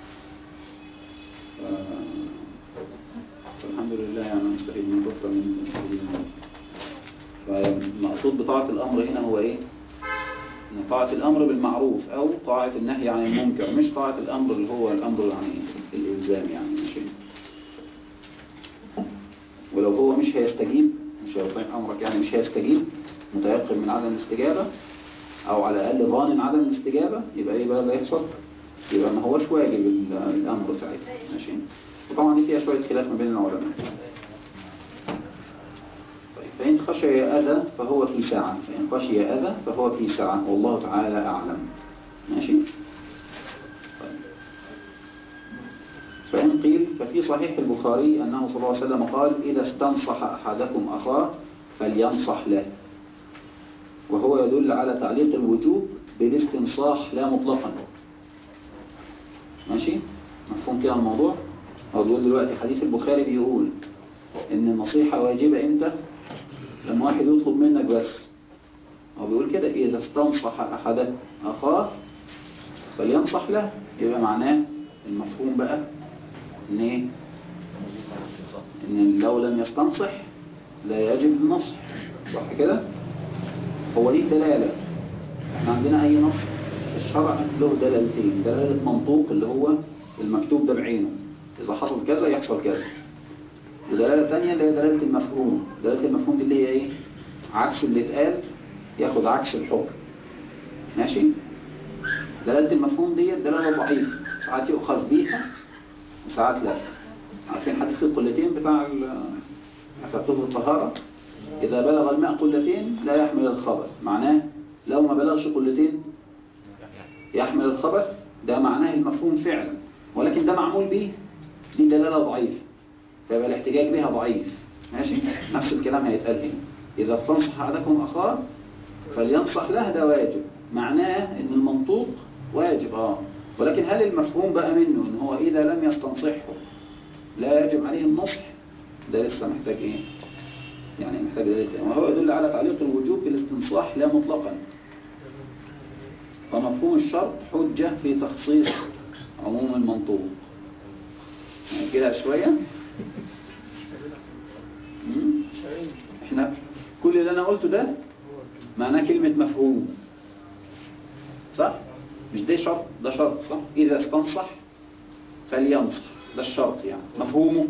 فالحمد لله يعني مستفيد من بكرة من مستفيد من. فالمقصود بطاعة الأمر هنا هو إيه؟ إن طاعة الأمر بالمعروف أو طاعة النهي عن المنكر، مش طاعة الأمر اللي هو الأمر يعني الإلزام يعني ماشي. ولو هو مش هيستجيب، مش هيطيع أمرك يعني مش هيستجيب، متيقن من عدم الاستجابة أو على الأقل ظان عدم الاستجابة، يبقى إيه بقى اللي يحصل؟ يبقى ما هوش واجب الأمر ساعتها ماشي. وطبعا دي فيها شوية خلاف ما بين العلماء. طيب فإن خشي أذى فهو في ساعة، فإن خشي أذى فهو في ساعة، والله تعالى أعلم ماشي. طيب. فإن قيل ففي صحيح البخاري أنه صلى الله عليه وسلم قال إذا استنصح أحدكم أخاه فلينصح له، وهو يدل على تعليق الوجوب بالاستنصاح لا مطلقا ماشي. مفهوم كده الموضوع؟ هو بيقول دلوقتي حديث البخاري بيقول ان النصيحة واجبة امتى؟ لما واحد يطلب منك بس. هو بيقول كده إذا استنصح أحد أخاه فلينصح له، يبقى معناه المفهوم بقى ان ايه؟ ان لو لم يستنصح لا يجب النصح، صح كده؟ هو ليه دلالة. احنا عندنا اي نص الشرع له دلالتين، دلالة منطوق اللي هو المكتوب ده بعينه، اذا حصل كذا يحصل كذا، ودلالة تانية اللي هي دلالة المفهوم. دلالة المفهوم دي اللي هي ايه؟ عكس اللي اتقال ياخد عكس الحكم ماشي. دلالة المفهوم دي دلالة ضعيفة، ساعات يؤخذ بيها وساعات لا. عارفين حديث القلتين بتاع مكتوب الطهارة؟ إذا بلغ الماء قلتين لا يحمل الخبث، معناه لو ما بلغش قلتين يحمل الخبث. ده معناه المفهوم فعلا، ولكن ده معمول به، دي دلالة ضعيفة، فيبقى الاحتجاج بها ضعيف ماشي. نفس الكلام هيتقال هنا، إذا استنصح أحدكم أخاه فلينصح له ده واجب، معناه ان المنطوق واجب اه ولكن هل المفهوم بقى منه ان هو اذا لم يستنصحه لا يجب عليه النصح؟ ده لسه محتاج ايه يعني، محتاج دليل تاني، وهو يدل على تعليق الوجوب بالاستنصاح لا مطلقا. فمفهوم الشرط حجة في تخصيص عموم المنطوق. يعني كده شوية مم؟ احنا كل اللي انا قلته ده معناه كلمة مفهوم صح؟ مش ده شرط، ده شرط صح؟ اذا استنصح فلينصح، ده الشرط يعني. مفهومه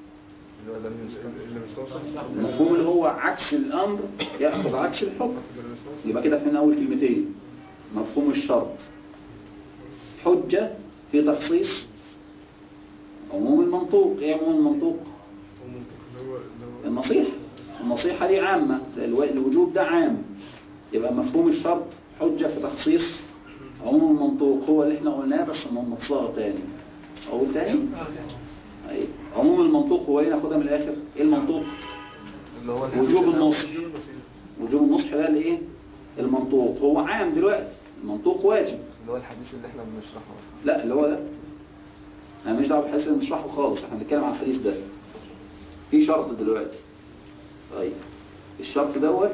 المفهوم اللي هو عكس الامر ياخذ عكس الحكم، يبقى كده فهمنا اول كلمتين. مفهوم الشرط حجة في تخصيص عموم المنطوق. ايه عموم المنطوق؟ النصيحة. النصيحة دي عامة، الوجوب ده عام، يبقى مفهوم الشرط حجة في تخصيص عموم المنطوق. هو اللي احنا قلناه بس مصاغ تاني. اقول تاني أي. عموم المنطوق هو ايه؟ ناخدها من الاخر. ايه المنطوق؟ وجوب النصح. وجوب النصح ده اللي ايه؟ المنطوق هو عام دلوقتي، المنطوق واجب اللي هو الحديث اللي احنا بنشرحه. لا اللي هو ده انا مش دعوه بالحديث اللي بنشرحه خالص، احنا بنتكلم عن الحديث ده. في شرط دلوقتي، طيب الشرط دوت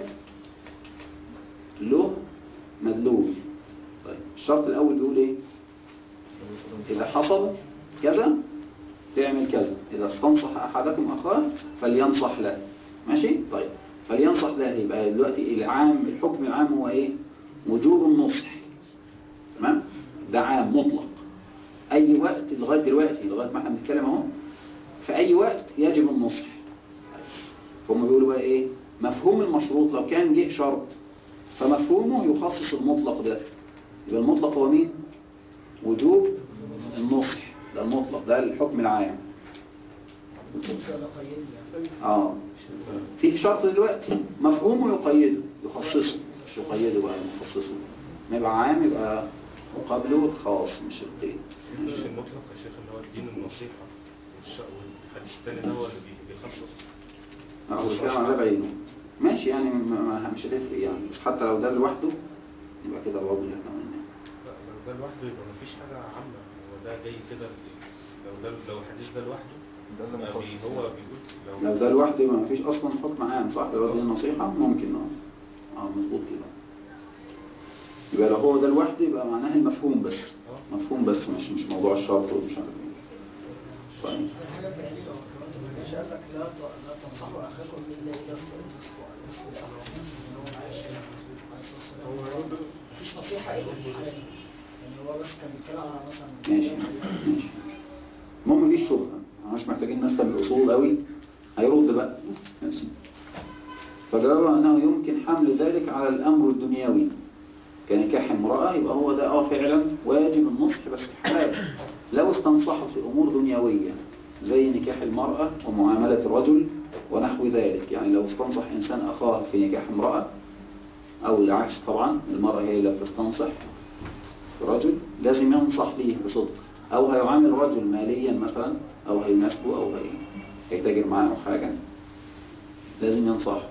له مدلول. طيب الشرط الاول بيقول ايه؟ اذا حصل كذا تعمل كذا، اذا استنصح احدكم اخاه فلينصح له. ماشي؟ طيب فلينصح له يبقى دلوقتي العام، الحكم العام هو ايه؟ وجوب النصح. تمام؟ ده عام مطلق، اي وقت لغايه دلوقتي، لغايه ما احنا بنتكلم اهو، في اي وقت يجب النصح. فهم بيقولوا بقى ايه؟ مفهوم المشروط لو كان جه شرط فمفهومه يخصص المطلق ده. يبقى المطلق هو مين؟ وجوب النصح، ده المطلق، ده الحكم العام. اه فيه شرط دلوقتي مفهومه يقيده، يخصصه، مش يقيده بقى، يخصصه. ما يبقى عام يبقى مقابله الخاص مش القيد. مش المطلق يا شيخ اللي هو الدين النصيحة والحديث الثاني ده هو اللي بيخصص. اه هو الكلام على بعينه ماشي يعني، مش هتفرق يعني، بس حتى لو ده لوحده يبقى كده الوضع اللي احنا قلناه. لا لو ده لوحده يبقى مفيش حاجة عامة، هو ده جاي كده. لو ده لو الحديث ده لوحده ده اللي مخصص، هو بيقول لو, لو ده لوحده يبقى مفيش اصلا حكم عام صح؟ لو دي النصيحة ممكن اه اه مظبوط كده. يبقى لو هو ده لوحده يبقى معناه المفهوم بس، مفهوم بس مش مش موضوع الشرط ومش عارف ايه. طيب حاجه بعيده لو كمان ما جاش قال لك لا لا تنصحوا اخاكم الا اذا استنصحوا. هو معلش هو مفيش نصيحه الا في الحاله دي، يعني هو بس كان بيتكلم على مثلا ماشي ماشي. المهم دي الشبهه، مش محتاجين نفهم الاصول قوي، هيرد بقى ماشي. فجواب انه يمكن حمل ذلك على الامر الدنيوي كنكاح امرأة، يبقى هو ده اه فعلا واجب النصح بس في حالات لو استنصحوا في امور دنيوية زي نكاح المرأة ومعاملة الرجل ونحو ذلك. يعني لو استنصح انسان اخاه في نكاح امرأة او العكس، طبعا المرأة هي اللي بتستنصح في رجل، لازم ينصح ليه بصدق، او هيعامل رجل ماليا مثلا او هيناسبه او هي هيتاجر معاه او حاجة، لازم ينصح.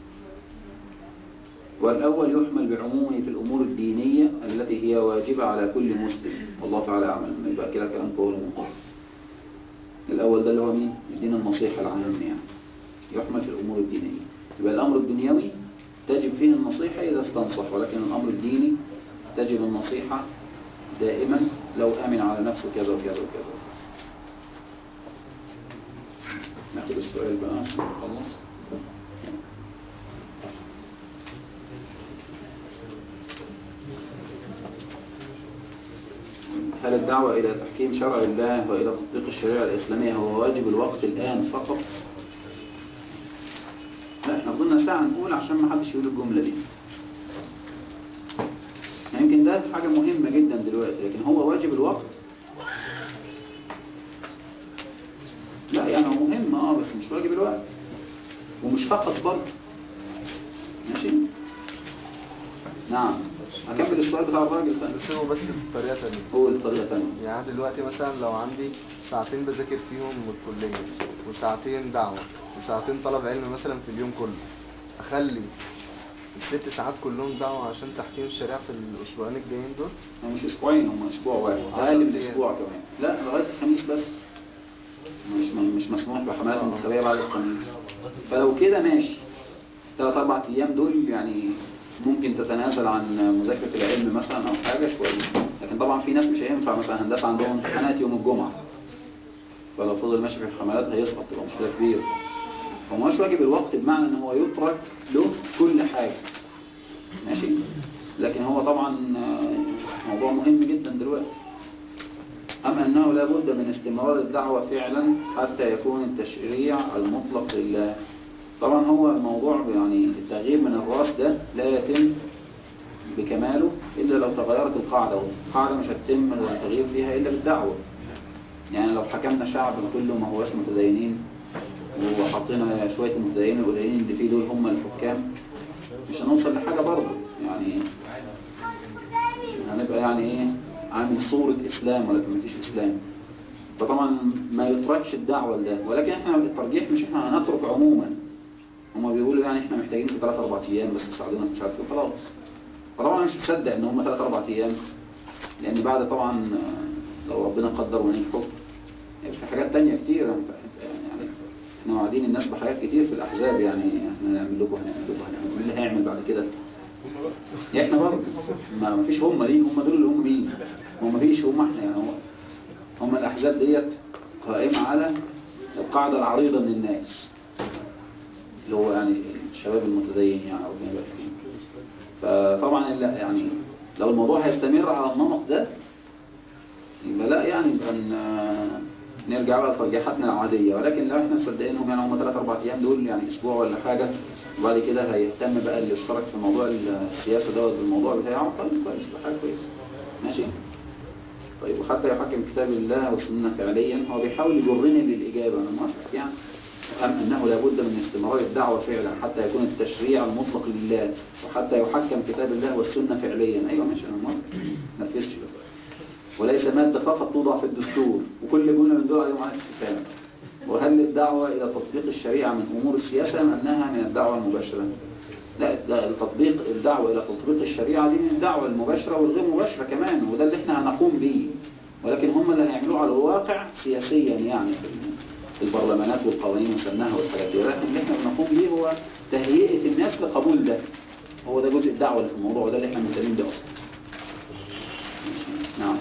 والأول يحمل بعمومه في الأمور الدينية التي هي واجبة على كل مسلم، والله تعالى أعلم. يبقى كده كلام قول منقول. الأول ده اللي هو مين؟ الدين النصيحة العام يعني، يحمل في الأمور الدينية. يبقى الأمر الدنيوي تجب فيه النصيحة إذا استنصح، ولكن الأمر الديني تجب النصيحة دائما لو أمن على نفسه كذا وكذا وكذا. ناخد السؤال بقى نخلص. هل الدعوة إلى تحكيم شرع الله وإلى تطبيق الشريعة الإسلامية هو واجب الوقت الآن فقط؟ لا احنا فضلنا ساعة نقول عشان ما حدش يقول الجملة دي. يمكن ده حاجة مهمة جدا دلوقتي، لكن هو واجب الوقت؟ لا يعني هو مهم اه بس مش واجب الوقت، ومش فقط برضه. ماشي؟ نعم. هكمل السؤال بتاع الراجل تاني. بس هو بس بطريقة تانية. قول بطريقة تانية. يعني دلوقتي مثلا لو عندي ساعتين بذاكر فيهم الكلية وساعتين دعوة وساعتين طلب علم مثلا في اليوم كله، أخلي الست ساعات كلهم دعوة عشان تحكيم الشريعة في الأسبوعين الجايين دول؟ هم مش اسبوعين، هم اسبوع واحد، اقل من اسبوع كمان. لا لغايه الخميس بس، مش مش مسموح بحملات انتخابيه بعد الخميس. فلو كده ماشي، ثلاث اربع ايام دول يعني ممكن تتنازل عن مذاكره العلم مثلا او حاجه شويه. لكن طبعا في ناس مش هينفع، مثلا هندسه عندهم امتحانات يوم الجمعه، فلو فضل ماشي في الحملات هيسقط، تبقى مشكله كبيره. فماش واجب الوقت بمعنى ان هو يترك له كل حاجه ماشي، لكن هو طبعا موضوع مهم جدا دلوقتي. أما أنه لا بد من استمرار الدعوة فعلا حتى يكون التشريع المطلق لله. طبعا هو الموضوع يعني التغيير من الراس ده لا يتم بكماله إلا لو تغيرت القاعدة، والقاعدة مش هتتم التغيير فيها إلا بالدعوة. يعني لو حكمنا شعب كله ما هوش متدينين وحطينا شوية المتدينين القليلين اللي فيه دول هم الحكام، مش هنوصل لحاجة برضه. يعني هنبقى يعني ايه عامل صورة اسلام ولكن مفيش اسلام. فطبعا ما يتركش الدعوة لده، ولكن احنا الترجيح مش احنا هنترك عموما. هما بيقولوا يعني احنا محتاجين في ثلاث اربع ايام بس تساعدونا مش عارف ايه خلاص. فطبعا مش مصدق ان هم ثلاث اربع ايام، لان بعد طبعا لو ربنا قدر ونجحوا في حاجات تانية كتير. يعني احنا وعدين الناس بحاجات كتير في الاحزاب، يعني احنا هنعمل لكم هنعمل لكم هنعمل مين اللي هيعمل بعد كده؟ يعني احنا برضه ما فيش هم ليه، هم دول اللي هم مين؟ هم فيش هم احنا يعني. هو هم الاحزاب ديت قائمة على القاعدة العريضة من الناس اللي هو يعني الشباب المتدين يعني او بنبقى فيه. فطبعا لا يعني لو الموضوع هيستمر على النمط ده يبقى لا يعني يبقى نرجع بقى لترجيحاتنا العادية. ولكن لو احنا مصدقينهم يعني هم ثلاث اربع ايام دول يعني اسبوع ولا حاجة، وبعد كده هيهتم بقى اللي اشترك في موضوع السياسة دوت بالموضوع بتاعه، طيب كويس، حاجة كويسة ماشي. طيب وحتى يحكم كتاب الله والسنة فعليا، هو بيحاول يجرني للإجابة. أنا موافق يعني أم أنه لابد من استمرار الدعوة فعلا حتى يكون التشريع المطلق لله، وحتى يحكم كتاب الله والسنة فعليا. أيوة ماشي أنا موافق، ما تفيرش بس، وليس مادة فقط توضع في الدستور وكل جملة من دول عليهم على استفهام. وهل الدعوة إلى تطبيق الشريعة من أمور السياسة أم أنها من الدعوة المباشرة؟ لا، ده التطبيق الدعوة إلى تطبيق الشريعة دي من الدعوة المباشرة والغير مباشرة كمان، وده اللي احنا هنقوم به. ولكن هم اللي هيعملوه على الواقع سياسيا يعني في البرلمانات والقوانين وسنها والحاجات دي. ولكن اللي احنا بنقوم به هو تهيئة الناس لقبول ده. هو ده جزء الدعوة اللي في الموضوع، وده اللي احنا مهتمين بيه أصلا. نعم.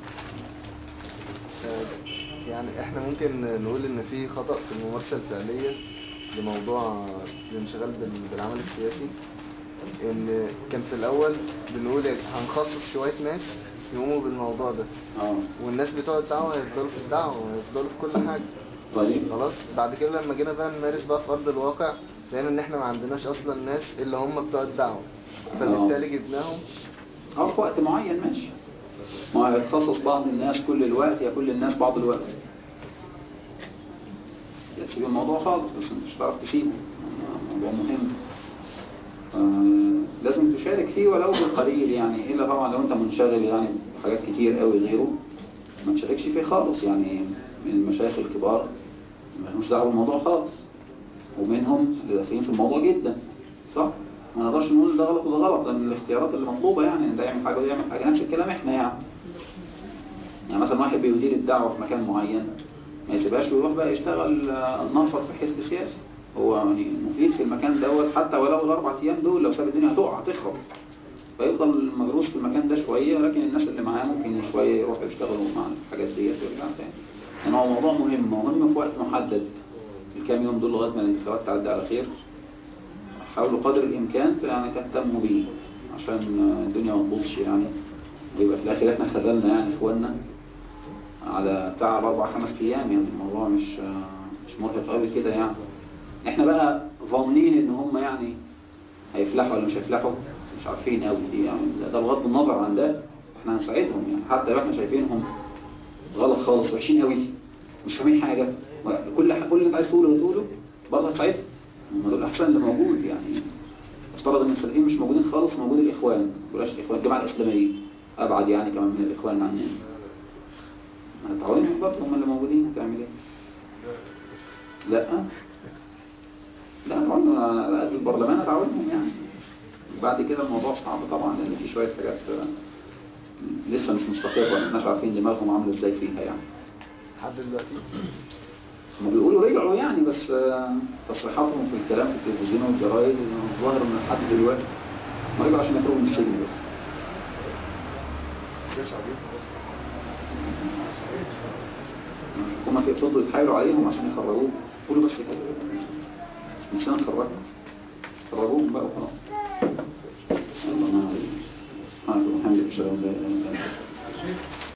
يعني احنا ممكن نقول ان في خطأ في الممارسة الفعلية لموضوع الانشغال بالعمل السياسي، ان كان في الاول بنقول هنخصص شوية ناس يقوموا بالموضوع ده، اه والناس بتوع الدعوة هيفضلوا في الدعوة وهيفضلوا في كل حاجة. طيب خلاص بعد كده لما جينا بقى نمارس بقى في ارض الواقع لقينا ان احنا ما عندناش اصلا ناس اللي هم بتوع الدعوة، فبالتالي جبناهم اه في وقت معين ماشي، ما يتخصص بعض الناس كل الوقت يا كل الناس بعض الوقت، تسيب الموضوع خالص، بس انت مش هتعرف تسيبه، موضوع مهم. آه لازم تشارك فيه ولو بالقليل يعني، الا طبعا لو انت منشغل يعني بحاجات كتير قوي غيره ما تشاركش فيه خالص. يعني من المشايخ الكبار مش دعوه بالموضوع خالص، ومنهم اللي داخلين في الموضوع جدا، صح؟ ما نقدرش نقول ده غلط وده غلط، ده من الاختيارات اللي مطلوبه يعني، ده يعمل حاجه وده يعمل حاجه، نفس الكلام احنا يعني. يعني مثلا واحد بيدير الدعوه في مكان معين ما يسيبهاش ويروح بقى يشتغل نفر في حزب سياسي، هو يعني مفيد في المكان دوت حتى ولو الاربع ايام دول، لو ساب الدنيا هتقع هتخرب، فيفضل مدروس في المكان ده شويه، لكن الناس اللي معاه ممكن شويه يروحوا يشتغلوا مع الحاجات ديت ويرجعوا تاني. يعني هو موضوع مهم، مهم في وقت محدد، الكام يوم دول لغايه ما الانتخابات تعدي على خير، حاولوا قدر الامكان يعني تهتموا بيه عشان الدنيا ما تبوظش يعني، ويبقى في الاخر احنا خذلنا يعني اخواننا على تعب اربع خمس ايام. يعني الموضوع مش مش مرهق قوي كده يعني. احنا بقى ظانين ان هم يعني هيفلحوا ولا مش هيفلحوا، مش عارفين قوي يعني، ده بغض النظر عن ده احنا هنساعدهم يعني، حتى لو احنا شايفينهم غلط خالص وحشين قوي مش فاهمين حاجه، كل كل اللي انت عايز تقوله وتقوله برضه هتساعدهم، هم دول الاحسن اللي موجود يعني. افترض ان السلفيين مش موجودين خالص، موجود الاخوان، بلاش الاخوان، الجماعه الاسلاميه ابعد يعني كمان من الاخوان عننا، هتعاونهم برضه، هم اللي موجودين، هتعمل ايه؟ لا لا طبعا على قد البرلمان هتعاونهم يعني، بعد كده الموضوع صعب طبعا، لان في شويه حاجات لسه مش مستقره، ما احناش عارفين دماغهم عامله ازاي فيها يعني. لحد دلوقتي هم بيقولوا رجعوا يعني، بس تصريحاتهم في الكلام في التلفزيون والجرايد ظاهر ان لحد دلوقتي ما رجعوا عشان يخرجوا من السجن بس. هما في فضلوا يتحايلوا عليهم عشان يخرجوه، قولوا بس كذا مش انا خرجهم، خرجوهم بقى وخلاص. الله ما عليك. سبحانك اللهم وبحمدك اشهد ان لا اله الا انت.